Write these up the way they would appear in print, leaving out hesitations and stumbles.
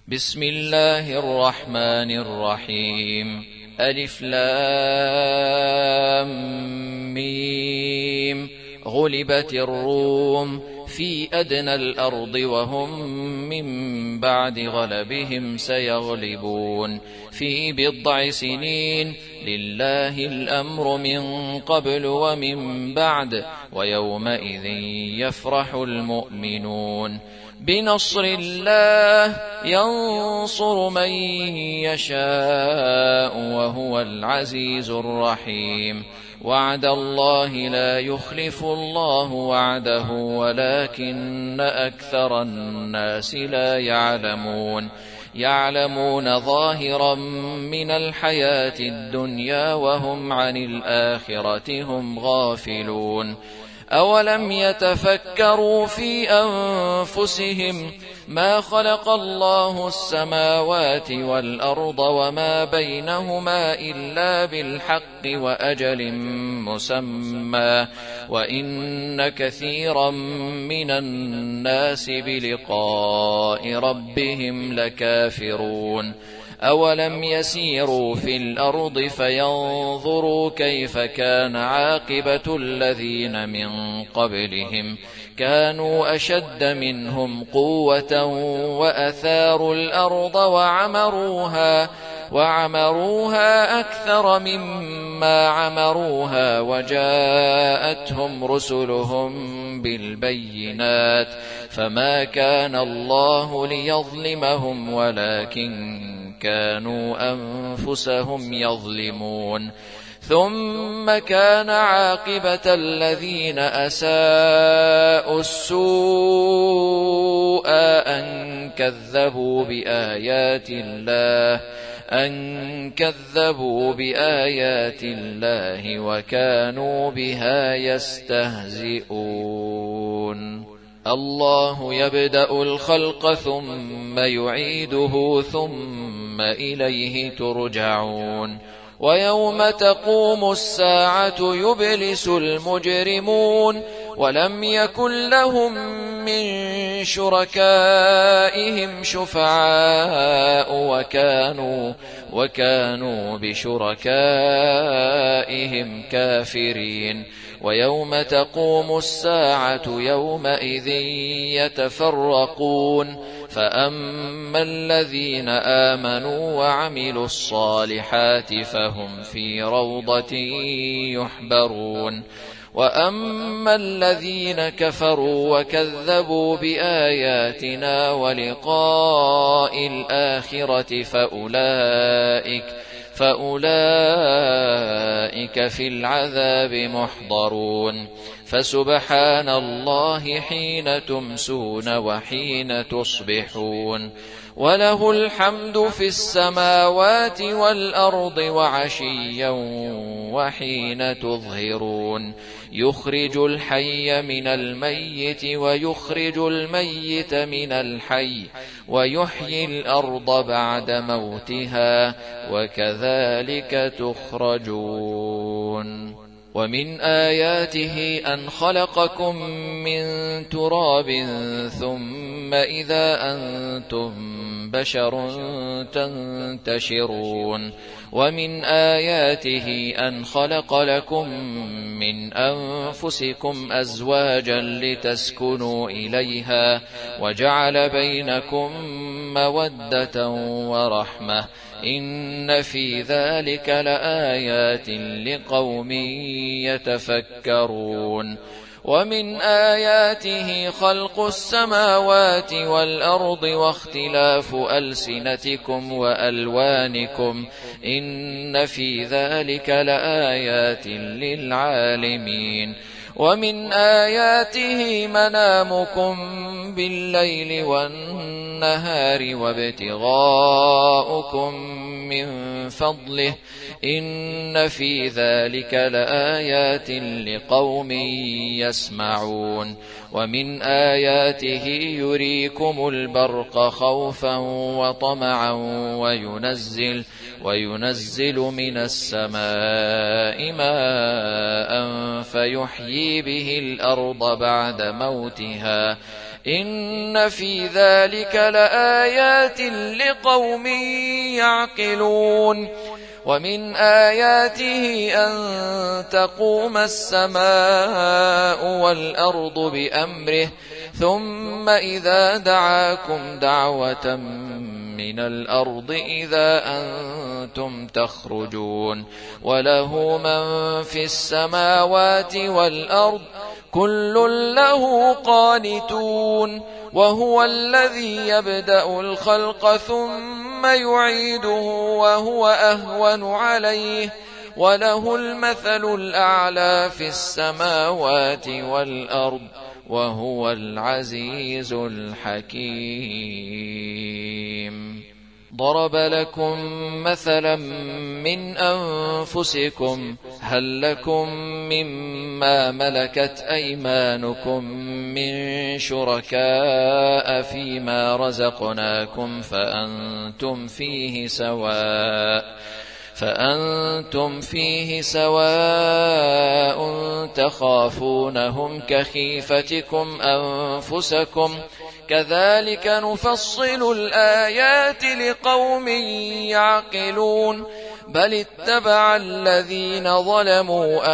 بسم الله الرحمن الرحيم. ألف لام ميم. غلبت الروم في أدنى الأرض وهم من بعد غلبهم سيغلبون في بضع سنين. لله الأمر من قبل ومن بعد ويومئذ يفرح المؤمنون. بنصر الله ينصر من يشاء وهو العزيز الرحيم. وعد الله لا يخلف الله وعده ولكن أكثر الناس لا يعلمون ظاهرا من الحياة الدنيا وهم عن الآخرة هم غافلون. أولم يتفكروا في أنفسهم ما خلق الله السماوات والأرض وما بينهما إلا بالحق وأجل مسمى وإن كثيرا من الناس بلقاء ربهم لكافرون. أولم يسيروا في الأرض فينظروا كيف كان عاقبة الذين من قبلهم كانوا أشد منهم قوة وأثاروا الأرض وعمروها أكثر مما عمروها وجاءتهم رسلهم بالبينات فما كان الله ليظلمهم ولكن كانوا أنفسهم يظلمون. ثم كان عاقبة الذين أساءوا السوء أن كذبوا بآيات الله وكانوا بها يستهزئون. الله يبدأ الخلق ثم يعيده ثم إليه ترجعون. ويوم تقوم الساعة يبلس المجرمون ولم يكن لهم من شركائهم شفعاء وكانوا بشركائهم كافرين. ويوم تقوم الساعة يومئذ يتفرقون فأما الذين آمنوا وعملوا الصالحات فهم في روضة يحبرون. وأما الذين كفروا وكذبوا بآياتنا ولقاء الآخرة فأولئك في العذاب محضرون. فسبحان الله حين تمسون وحين تصبحون وله الحمد في السماوات والأرض وعشيا وحين تظهرون. يخرج الحي من الميت ويخرج الميت من الحي ويحيي الأرض بعد موتها وكذلك تخرجون. ومن آياته أن خلقكم من تراب ثم إذا أنتم بشر تنتشرون. ومن آياته أن خلق لكم من أنفسكم أزواجا لتسكنوا إليها وجعل بينكم مودة ورحمة إن في ذلك لآيات لقوم يتفكرون. ومن آياته خلق السماوات والأرض واختلاف ألسنتكم وألوانكم إن في ذلك لآيات للعالمين. ومن آياته منامكم بالليل والنهار وابتغاؤكم من فضله إن في ذلك لآيات لقوم يسمعون. ومن آياته يريكم البرق خوفا وطمعا وينزل من السماء ماء فيحيي به الأرض بعد موتها إن في ذلك لآيات لقوم يعقلون ومن آياته أن تقوم السماء والأرض بأمره ثم إذا دعاكم دعوة من الأرض إذا أنتم تخرجون وله من في السماوات والأرض كل له قانتون وهو الذي يبدأ الخلق ثم يعيده وهو أهون عليه وله المثل الأعلى في السماوات والأرض وهو العزيز الحكيم. ضرب لكم مثلا من أنفسكم هل لكم مما ملكت أيمانكم من شركاء فيما رزقناكم فأنتم فيه سواء تخافونهم كخيفتكم أنفسكم كذلك نفصل الآيات لقوم يعقلون بل اتبع الذين ظلموا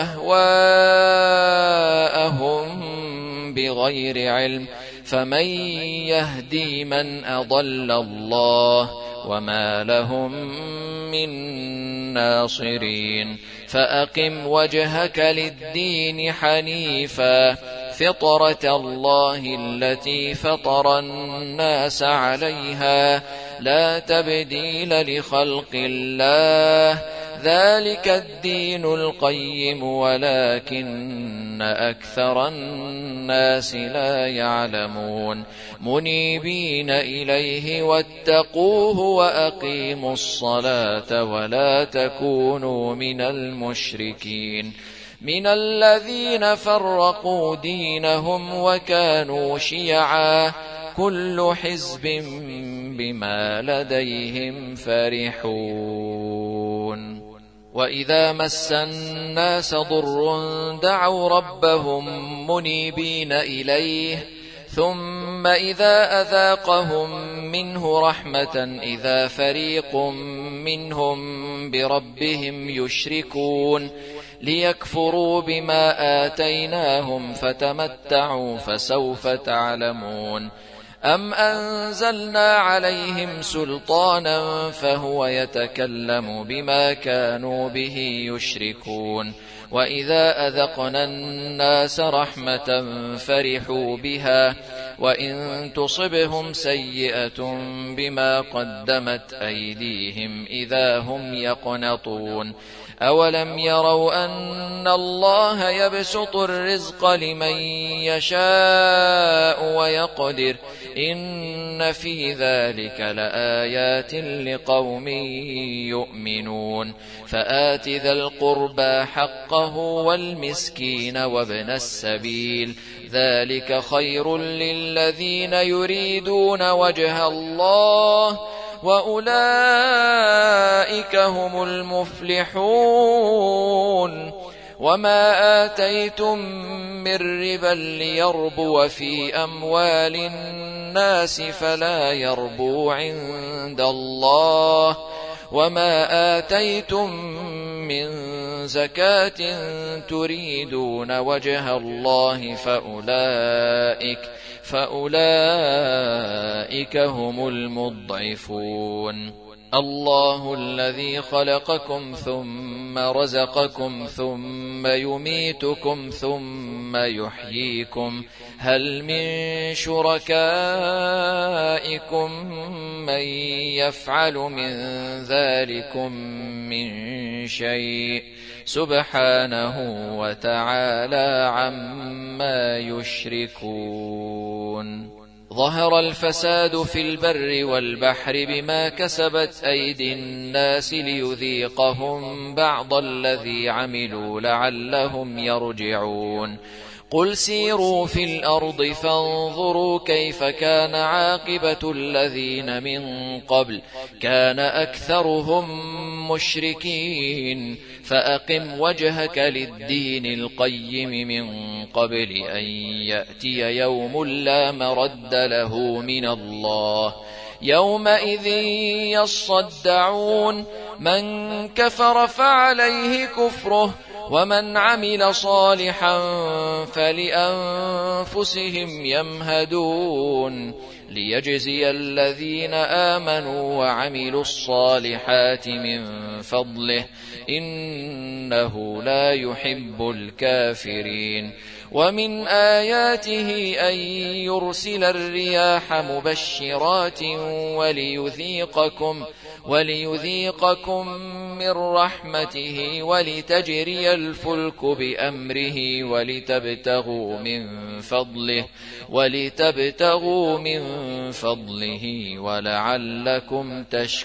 أهواءهم بغير علم فمن يهدي من أضل الله وما لهم من ناصرين. فأقم وجهك للدين حنيفا فطرة الله التي فطر الناس عليها لا تبديل لخلق الله ذلك الدين القيم ولكن أكثر الناس لا يعلمون. منيبين إليه واتقوه وأقيموا الصلاة ولا تكونوا من المشركين من الذين فرقوا دينهم وكانوا شيعا كل حزب بما لديهم فرحون. وإذا مس الناس ضر دعوا ربهم منيبين إليه ثم إذا أذاقهم منه رحمة إذا فريق منهم بربهم يشركون ليكفروا بما آتيناهم فتمتعوا فسوف تعلمون. أم أنزلنا عليهم سلطانا فهو يتكلم بما كانوا به يشركون. وإذا أذقنا الناس رحمة فرحوا بها وإن تصبهم سيئة بما قدمت أيديهم إذا هم يقنطون. أولم يروا أن الله يبسط الرزق لمن يشاء ويقدر إن في ذلك لآيات لقوم يؤمنون. فآت ذا القربى حقه والمسكين وابن السبيل ذلك خير للذين يريدون وجه الله وأولئك هم المفلحون. وما آتيتم من ربا ليربو في أموال الناس فلا يربو عند الله وما آتيتم من زكاة تريدون وجه الله فأولئك هم المضعفون. الله الذي خلقكم ثم رزقكم ثم يميتكم ثم يحييكم هل من شركائكم من يفعل من ذلكم من شيء سبحانه وتعالى عما يشركون. ظهر الفساد في البر والبحر بما كسبت أيدي الناس ليذيقهم بعض الذي عملوا لعلهم يرجعون. قل سيروا في الأرض فانظروا كيف كان عاقبة الذين من قبل كان أكثرهم مشركين فأقم وجهك للدين القيم من قبل أن يأتي يوم لا مرد له من الله يومئذ يصدعون من كفر فعليه كفره ومن عمل صالحا فلأنفسهم يمهدون ليجزي الذين آمنوا وعملوا الصالحات من فضله إنه لا يحب الكافرين ومن آياته أن يرسل الرياح مبشرات وليذيقكم من رحمته ولتجري الفلك بأمره ولتبتغوا من فضله ولعلكم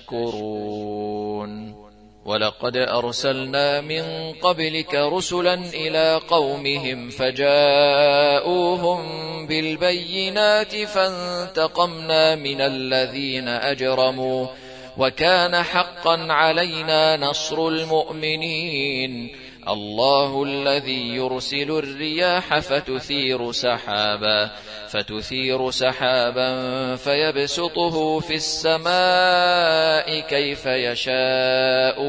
تشكرون ولقد أرسلنا من قبلك رسلا إلى قومهم فجاءوهم بالبينات فانتقمنا من الذين أجرموا وكان حقا علينا نصر المؤمنين الله الذي يرسل الرياح فتثير سحابا فيبسطه في السماء كيف يشاء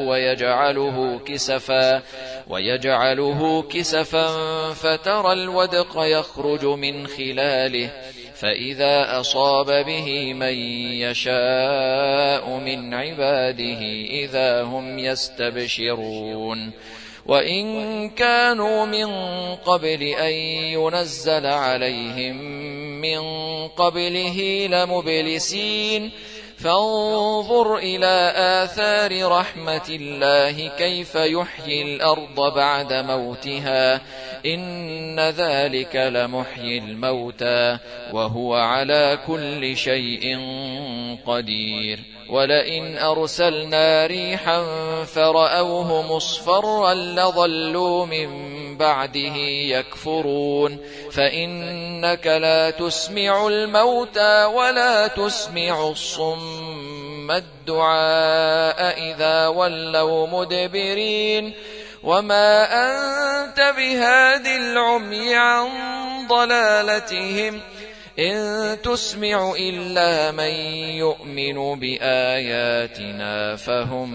ويجعله كسفا فترى الودق يخرج من خلاله فإذا أصاب به من يشاء من عباده إذا هم يستبشرون وإن كانوا من قبل أن ينزل عليهم من قبله لمبلسين فانظر إلى آثار رحمة الله كيف يحيي الأرض بعد موتها إن ذلك لمحيي الموتى وهو على كل شيء قدير ولئن أرسلنا ريحا فرأوه مصفرا لظلوا من بعده يكفرون فإنك لا تسمع الموتى ولا تسمع الصم الدعاء إذا ولوا مدبرين وما أنت بهاد العمي عن ضلالتهم إن تسمع إلا من يؤمن بآياتنا فهم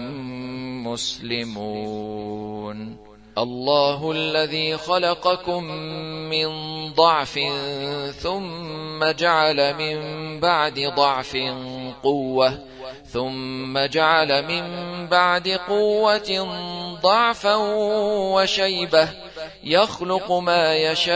مسلمون الله الذي خلقكم من ضعف ثم جعل من بعد ضعف قوة ثم جعل من بعد قوة ضعفا وشيبة يخلق ما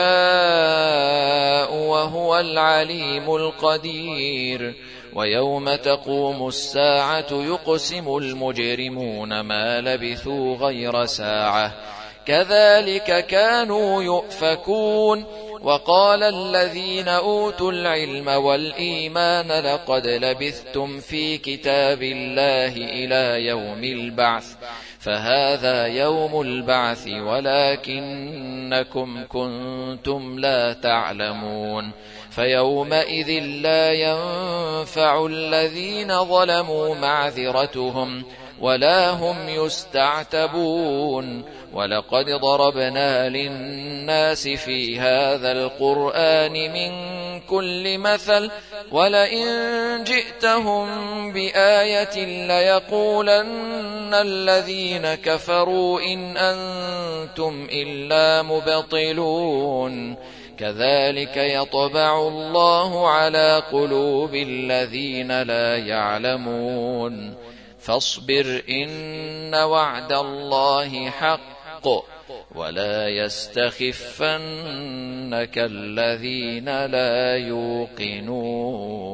يشاء وهو العليم القدير ويوم تقوم الساعة يقسم المجرمون ما لبثوا غير ساعة كذلك كانوا يؤفكون وقال الذين أوتوا العلم والإيمان لقد لبثتم في كتاب الله إلى يوم البعث فهذا يوم البعث ولكنكم كنتم لا تعلمون فيومئذ لا ينفع الذين ظلموا معذرتهم ولا هم يستعتبون ولقد ضربنا للناس في هذا القرآن من كل مثل ولئن جئتهم بآية ليقولن الذين كفروا إن أنتم إلا مبطلون كذلك يطبع الله على قلوب الذين لا يعلمون فاصبر إن وعد الله حق ولا يستخفنك الذين لا يوقنون